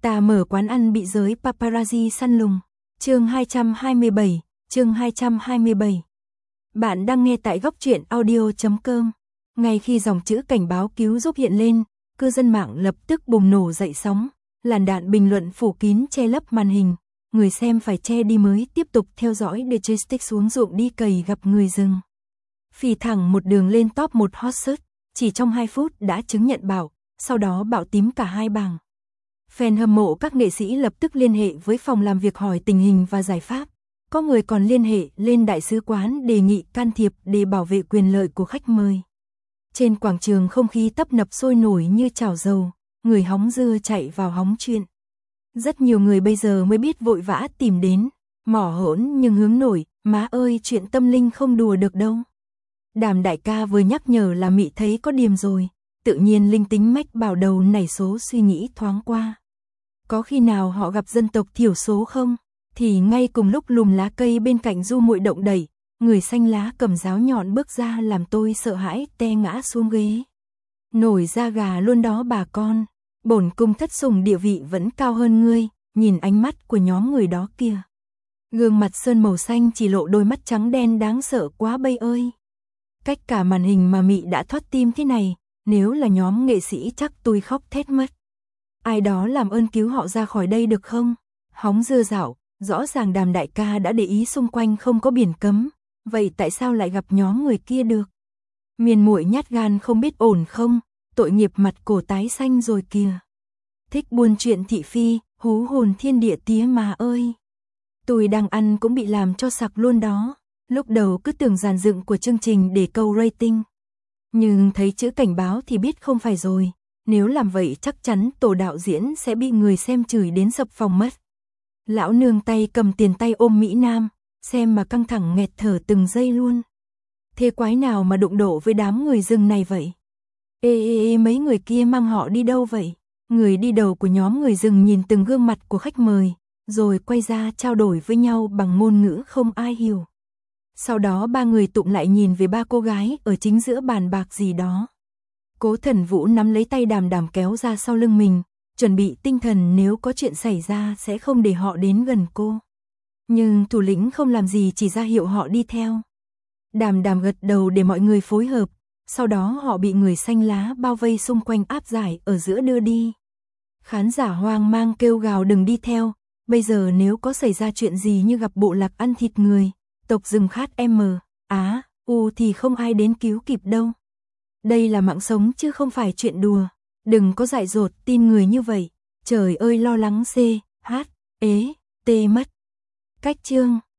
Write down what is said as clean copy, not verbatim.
Ta mở quán ăn bị giới paparazzi săn lùng. Chương 227. Bạn đang nghe tại góc truyện audio.com. Ngay khi dòng chữ cảnh báo cứu giúp hiện lên, cư dân mạng lập tức bùng nổ dậy sóng, làn đạn bình luận phủ kín che lấp màn hình, người xem phải che đi mới tiếp tục theo dõi The Joystick xuống ruộng đi cày gặp người rừng. Phì thẳng một đường lên top 1 hot search, chỉ trong 2 phút đã chứng nhận bảo, sau đó bạo tím cả hai bảng. Fan hâm mộ các nghệ sĩ lập tức liên hệ với phòng làm việc hỏi tình hình và giải pháp. Có người còn liên hệ lên đại sứ quán đề nghị can thiệp để bảo vệ quyền lợi của khách mời. Trên quảng trường không khí tấp nập sôi nổi như chảo dầu, người hóng dưa chạy vào hóng chuyện. Rất nhiều người bây giờ mới biết vội vã tìm đến, mỏ hỗn nhưng hướng nổi, má ơi chuyện tâm linh không đùa được đâu. Đàm đại ca vừa nhắc nhở là Mị thấy có điềm rồi, tự nhiên linh tính mách bảo đầu nảy số suy nghĩ thoáng qua. Có khi nào họ gặp dân tộc thiểu số không? Thì ngay cùng lúc lùm lá cây bên cạnh Du Muội động đẩy, người xanh lá cầm giáo nhọn bước ra làm tôi sợ hãi te ngã xuống ghế. Nổi da gà luôn đó bà con, bổn cung thất sủng địa vị vẫn cao hơn ngươi, nhìn ánh mắt của nhóm người đó kia. Gương mặt sơn màu xanh chỉ lộ đôi mắt trắng đen đáng sợ quá bây ơi. Cách cả màn hình mà Mị đã thoát tim thế này, nếu là nhóm nghệ sĩ chắc tôi khóc thét mất. Ai đó làm ơn cứu họ ra khỏi đây được không? Hóng dưa dạo, rõ ràng Đàm đại ca đã để ý xung quanh không có biển cấm, vậy tại sao lại gặp nhóm người kia được? Miền muội nhát gan không biết ổn không, tội nghiệp mặt cổ tái xanh rồi kìa. Thích buôn chuyện thị phi, hú hồn thiên địa tía mà ơi. Tôi đang ăn cũng bị làm cho sặc luôn đó, lúc đầu cứ tưởng dàn dựng của chương trình để câu rating. Nhưng thấy chữ cảnh báo thì biết không phải rồi, nếu làm vậy chắc chắn tổ đạo diễn sẽ bị người xem chửi đến sập phòng mất. Lão nương tay cầm tiền tay ôm Mỹ Nam, xem mà căng thẳng nghẹt thở từng giây luôn. Thế quái nào mà đụng độ với đám người rừng này vậy? Ê, mấy người kia mang họ đi đâu vậy? Người đi đầu của nhóm người rừng nhìn từng gương mặt của khách mời, rồi quay ra trao đổi với nhau bằng ngôn ngữ không ai hiểu. Sau đó ba người tụm lại nhìn về ba cô gái ở chính giữa bàn bạc gì đó. Cố Thần Vũ nắm lấy tay Đàm Đàm kéo ra sau lưng mình, chuẩn bị tinh thần nếu có chuyện xảy ra sẽ không để họ đến gần cô. Nhưng thủ lĩnh không làm gì chỉ ra hiệu họ đi theo. Đàm Đàm gật đầu để mọi người phối hợp, sau đó họ bị người xanh lá bao vây xung quanh áp giải ở giữa đưa đi. Khán giả hoang mang kêu gào đừng đi theo, bây giờ nếu có xảy ra chuyện gì như gặp bộ lạc ăn thịt người, tộc rừng khát thì không ai đến cứu kịp đâu. Đây là mạng sống chứ không phải chuyện đùa, đừng có dại dột tin người như vậy, trời ơi lo lắng mất. Cách chương